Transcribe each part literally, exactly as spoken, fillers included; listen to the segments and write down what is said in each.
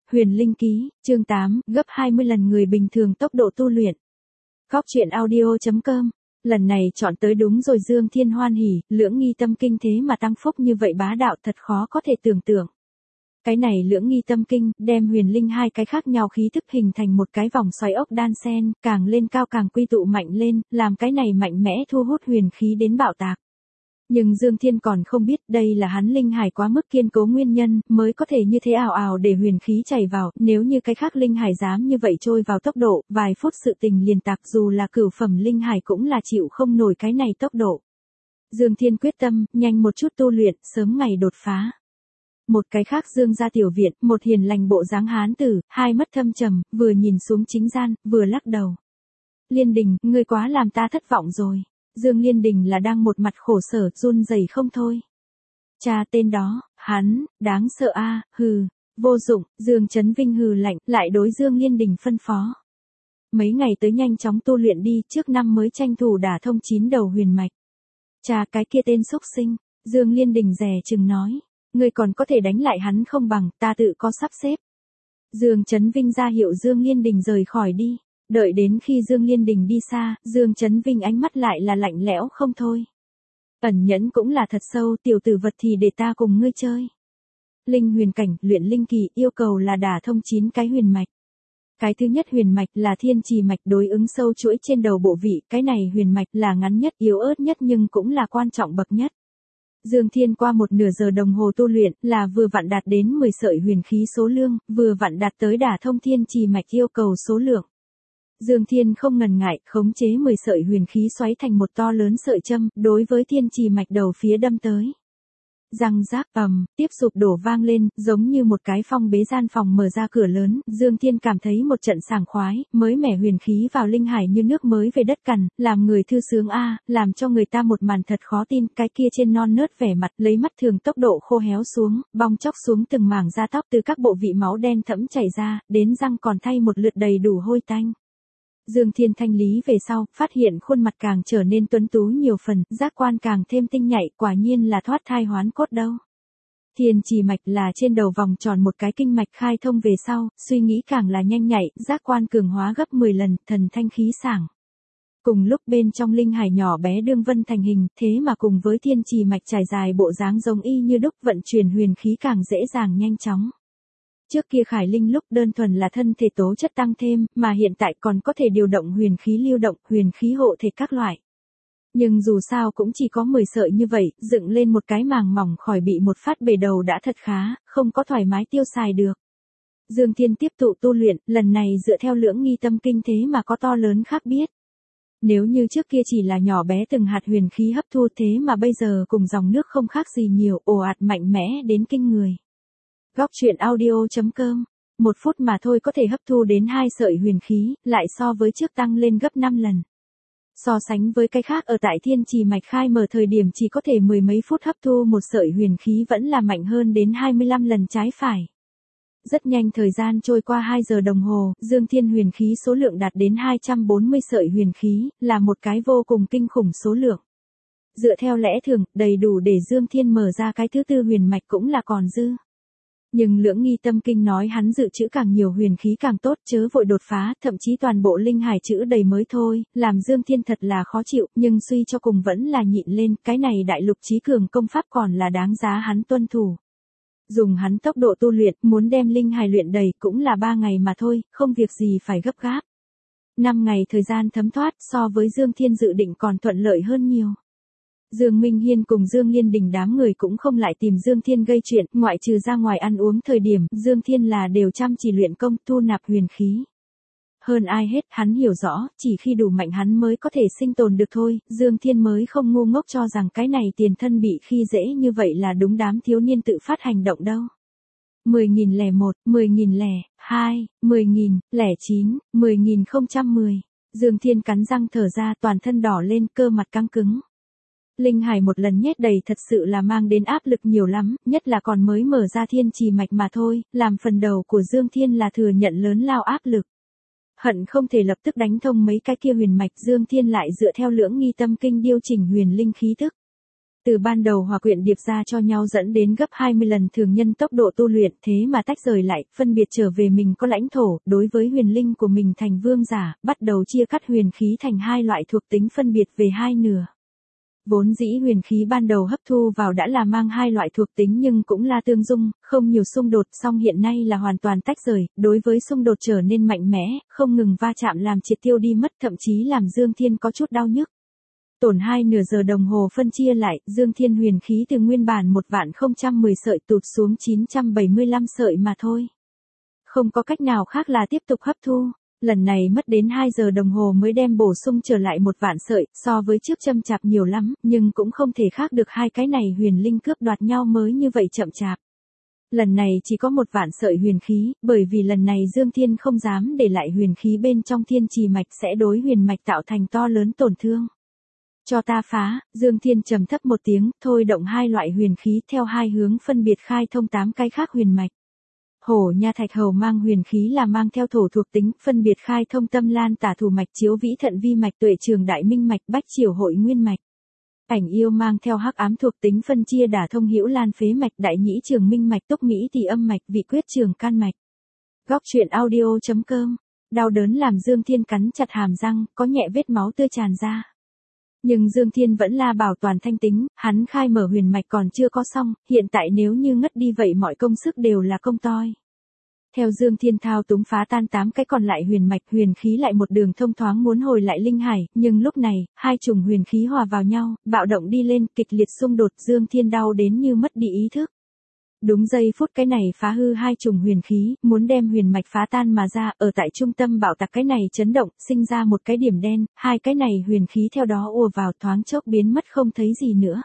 Huyền Linh Ký, chương tám, gấp hai mươi lần người bình thường tốc độ tu luyện. Góc truyện audio chấm com. Lần này chọn tới đúng rồi. Dương Thiên hoan hỉ, lưỡng nghi tâm kinh thế mà tăng phúc như vậy bá đạo thật khó có thể tưởng tượng. Cái này lưỡng nghi tâm kinh, đem huyền linh hai cái khác nhau khí thức hình thành một cái vòng xoáy ốc đan sen, càng lên cao càng quy tụ mạnh lên, làm cái này mạnh mẽ thu hút huyền khí đến bạo tạc. Nhưng Dương Thiên còn không biết đây là hắn linh hải quá mức kiên cố nguyên nhân, mới có thể như thế ảo ảo để huyền khí chảy vào, nếu như cái khác linh hải dám như vậy trôi vào tốc độ, vài phút sự tình liền tạc, dù là cửu phẩm linh hải cũng là chịu không nổi cái này tốc độ. Dương Thiên quyết tâm, nhanh một chút tu luyện, sớm ngày đột phá. Một cái khác Dương gia tiểu viện, một hiền lành bộ dáng hán tử, hai mắt thâm trầm, vừa nhìn xuống chính gian, vừa lắc đầu. Liên Đình, ngươi quá làm ta thất vọng rồi. Dương Liên Đình là đang một mặt khổ sở, run rẩy không thôi. Cha tên đó, hắn, đáng sợ a, hừ, vô dụng. Dương Chấn Vinh hừ lạnh, lại đối Dương Liên Đình phân phó. Mấy ngày tới nhanh chóng tu luyện đi, trước năm mới tranh thủ đả thông chín đầu huyền mạch. Cha cái kia tên xúc sinh, Dương Liên Đình dè chừng nói. Ngươi còn có thể đánh lại hắn không bằng, ta tự có sắp xếp. Dương Chấn Vinh ra hiệu Dương Liên Đình rời khỏi đi. Đợi đến khi Dương Liên Đình đi xa, Dương Chấn Vinh ánh mắt lại là lạnh lẽo không thôi. Ẩn nhẫn cũng là thật sâu, tiểu tử vật thì để ta cùng ngươi chơi. Linh huyền cảnh, luyện linh kỳ, yêu cầu là đả thông chín cái huyền mạch. Cái thứ nhất huyền mạch là thiên trì mạch, đối ứng sâu chuỗi trên đầu bộ vị, cái này huyền mạch là ngắn nhất, yếu ớt nhất nhưng cũng là quan trọng bậc nhất. Dương Thiên qua một nửa giờ đồng hồ tu luyện, là vừa vặn đạt đến mười sợi huyền khí số lượng, vừa vặn đạt tới đả thông thiên trì mạch yêu cầu số lượng. Dương Thiên không ngần ngại, khống chế mười sợi huyền khí xoáy thành một to lớn sợi châm, đối với thiên trì mạch đầu phía đâm tới. Răng rác ầm, tiếp sụp đổ vang lên, giống như một cái phong bế gian phòng mở ra cửa lớn, Dương Thiên cảm thấy một trận sảng khoái, mới mẻ huyền khí vào linh hải như nước mới về đất cằn, làm người thư sướng a, làm cho người ta một màn thật khó tin, cái kia trên non nớt vẻ mặt, lấy mắt thường tốc độ khô héo xuống, bong chóc xuống từng mảng da tóc từ các bộ vị máu đen thẫm chảy ra, đến răng còn thay một lượt đầy đủ hôi tanh. Dương Thiên thanh lý về sau, phát hiện khuôn mặt càng trở nên tuấn tú nhiều phần, giác quan càng thêm tinh nhạy, quả nhiên là thoát thai hoán cốt đâu. Thiên trì mạch là trên đầu vòng tròn một cái kinh mạch khai thông về sau, suy nghĩ càng là nhanh nhạy, giác quan cường hóa gấp mười lần, thần thanh khí sảng. Cùng lúc bên trong linh hải nhỏ bé đương vân thành hình, thế mà cùng với thiên trì mạch trải dài bộ dáng giống y như đúc, vận chuyển huyền khí càng dễ dàng nhanh chóng. Trước kia Khải Linh lúc đơn thuần là thân thể tố chất tăng thêm, mà hiện tại còn có thể điều động huyền khí lưu động, huyền khí hộ thể các loại. Nhưng dù sao cũng chỉ có mười sợi như vậy, dựng lên một cái màng mỏng khỏi bị một phát bể đầu đã thật khá, không có thoải mái tiêu xài được. Dương Thiên tiếp tục tu luyện, lần này dựa theo lưỡng nghi tâm kinh thế mà có to lớn khác biết. Nếu như trước kia chỉ là nhỏ bé từng hạt huyền khí hấp thu thế mà bây giờ cùng dòng nước không khác gì nhiều, ồ ạt mạnh mẽ đến kinh người. Góc truyện audio chấm com. Một phút mà thôi có thể hấp thu đến hai sợi huyền khí, lại so với trước tăng lên gấp năm lần. So sánh với cái khác ở tại thiên trì mạch khai mở thời điểm chỉ có thể mười mấy phút hấp thu một sợi huyền khí vẫn là mạnh hơn đến hai mươi lăm lần trái phải. Rất nhanh thời gian trôi qua hai giờ đồng hồ, Dương Thiên huyền khí số lượng đạt đến hai trăm bốn mươi sợi huyền khí, là một cái vô cùng kinh khủng số lượng. Dựa theo lẽ thường, đầy đủ để Dương Thiên mở ra cái thứ tư huyền mạch cũng là còn dư. Nhưng lưỡng nghi tâm kinh nói hắn dự trữ càng nhiều huyền khí càng tốt, chớ vội đột phá, thậm chí toàn bộ linh hải trữ đầy mới thôi, làm Dương Thiên thật là khó chịu, nhưng suy cho cùng vẫn là nhịn lên, cái này đại lục chí cường công pháp còn là đáng giá hắn tuân thủ. Dùng hắn tốc độ tu luyện, muốn đem linh hải luyện đầy cũng là ba ngày mà thôi, không việc gì phải gấp gáp. Năm ngày thời gian thấm thoát so với Dương Thiên dự định còn thuận lợi hơn nhiều. Dương Minh Hiên cùng Dương Liên Đình đám người cũng không lại tìm Dương Thiên gây chuyện, ngoại trừ ra ngoài ăn uống thời điểm, Dương Thiên là đều chăm chỉ luyện công, thu nạp huyền khí. Hơn ai hết, hắn hiểu rõ, chỉ khi đủ mạnh hắn mới có thể sinh tồn được thôi, Dương Thiên mới không ngu ngốc cho rằng cái này tiền thân bị khi dễ như vậy là đúng đám thiếu niên tự phát hành động đâu. mười nghìn lẻ một, mười nghìn lẻ hai, mười nghìn lẻ chín, mười nghìn không trăm mười. Dương Thiên cắn răng thở ra, toàn thân đỏ lên, cơ mặt căng cứng. Linh hải một lần nhét đầy thật sự là mang đến áp lực nhiều lắm, nhất là còn mới mở ra thiên trì mạch mà thôi, làm phần đầu của Dương Thiên là thừa nhận lớn lao áp lực. Hận không thể lập tức đánh thông mấy cái kia huyền mạch, Dương Thiên lại dựa theo lưỡng nghi tâm kinh điều chỉnh huyền linh khí thức. Từ ban đầu hòa quyện điệp ra cho nhau dẫn đến gấp hai mươi lần thường nhân tốc độ tu luyện, thế mà tách rời lại, phân biệt trở về mình có lãnh thổ, đối với huyền linh của mình thành vương giả, bắt đầu chia cắt huyền khí thành hai loại thuộc tính phân biệt về hai nửa. Vốn dĩ huyền khí ban đầu hấp thu vào đã là mang hai loại thuộc tính nhưng cũng là tương dung, không nhiều xung đột, song hiện nay là hoàn toàn tách rời, đối với xung đột trở nên mạnh mẽ, không ngừng va chạm làm triệt tiêu đi mất, thậm chí làm Dương Thiên có chút đau nhức. Tổn hai nửa giờ đồng hồ phân chia lại, Dương Thiên huyền khí từ nguyên bản một vạn không trăm mười sợi tụt xuống chín trăm bảy mươi lăm sợi mà thôi. Không có cách nào khác là tiếp tục hấp thu. Lần này mất đến hai giờ đồng hồ mới đem bổ sung trở lại một vạn sợi, so với trước chậm chạp nhiều lắm, nhưng cũng không thể khác được hai cái này huyền linh cướp đoạt nhau mới như vậy chậm chạp. Lần này chỉ có một vạn sợi huyền khí, bởi vì lần này Dương Thiên không dám để lại huyền khí bên trong thiên trì mạch sẽ đối huyền mạch tạo thành to lớn tổn thương. Cho ta phá, Dương Thiên trầm thấp một tiếng, thôi động hai loại huyền khí theo hai hướng phân biệt khai thông tám cái khác huyền mạch. Hổ Nha Thạch Hầu mang huyền khí là mang theo thổ thuộc tính, phân biệt khai thông Tâm Lan Tả Thủ mạch, Chiếu Vĩ Thận Vi mạch, Tuệ Trường Đại Minh mạch, Bách Triểu Hội Nguyên mạch. Ảnh Yêu mang theo hắc ám thuộc tính, phân chia đả thông Hữu Lan Phế mạch, Đại Nhĩ Trường Minh mạch, Túc Mỹ Tỳ Âm mạch, Vị Quyết Trường Can mạch. Góc truyện audio chấm com. Đau đớn làm Dương Thiên cắn chặt hàm răng, có nhẹ vết máu tươi tràn ra. Nhưng Dương Thiên vẫn là bảo toàn thanh tính, hắn khai mở huyền mạch còn chưa có xong, hiện tại nếu như ngất đi vậy mọi công sức đều là công toi. Theo Dương Thiên thao túng phá tan tám cái còn lại huyền mạch, huyền khí lại một đường thông thoáng muốn hồi lại linh hải, nhưng lúc này, hai chủng huyền khí hòa vào nhau, bạo động đi lên, kịch liệt xung đột, Dương Thiên đau đến như mất đi ý thức. Đúng giây phút cái này phá hư hai chủng huyền khí, muốn đem huyền mạch phá tan mà ra, ở tại trung tâm bạo tạc cái này chấn động, sinh ra một cái điểm đen, hai cái này huyền khí theo đó ùa vào thoáng chốc biến mất không thấy gì nữa.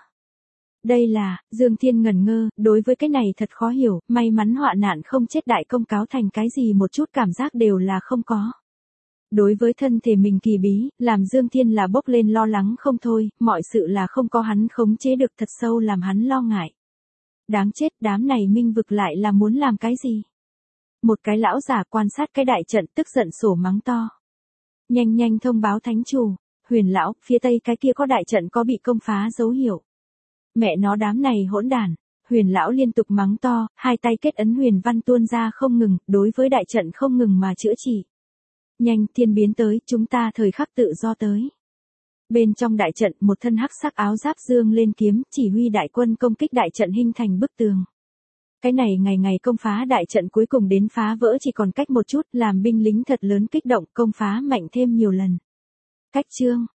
Đây là, Dương Thiên ngẩn ngơ, đối với cái này thật khó hiểu, may mắn họa nạn không chết đại công cáo thành cái gì một chút cảm giác đều là không có. Đối với thân thể mình kỳ bí, làm Dương Thiên là bốc lên lo lắng không thôi, mọi sự là không có hắn khống chế được thật sâu làm hắn lo ngại. Đáng chết, đám này minh vực lại là muốn làm cái gì? Một cái lão giả quan sát cái đại trận tức giận sổ mắng to. Nhanh nhanh thông báo thánh chủ, Huyền lão, phía tây cái kia có đại trận có bị công phá dấu hiệu. Mẹ nó đám này hỗn đản, Huyền lão liên tục mắng to, hai tay kết ấn huyền văn tuôn ra không ngừng, đối với đại trận không ngừng mà chữa trị. Nhanh, thiên biến tới, chúng ta thời khắc tự do tới. Bên trong đại trận, một thân hắc sắc áo giáp dương lên kiếm, chỉ huy đại quân công kích đại trận hình thành bức tường. Cái này ngày ngày công phá đại trận cuối cùng đến phá vỡ chỉ còn cách một chút, làm binh lính thật lớn kích động, công phá mạnh thêm nhiều lần. Cách chương,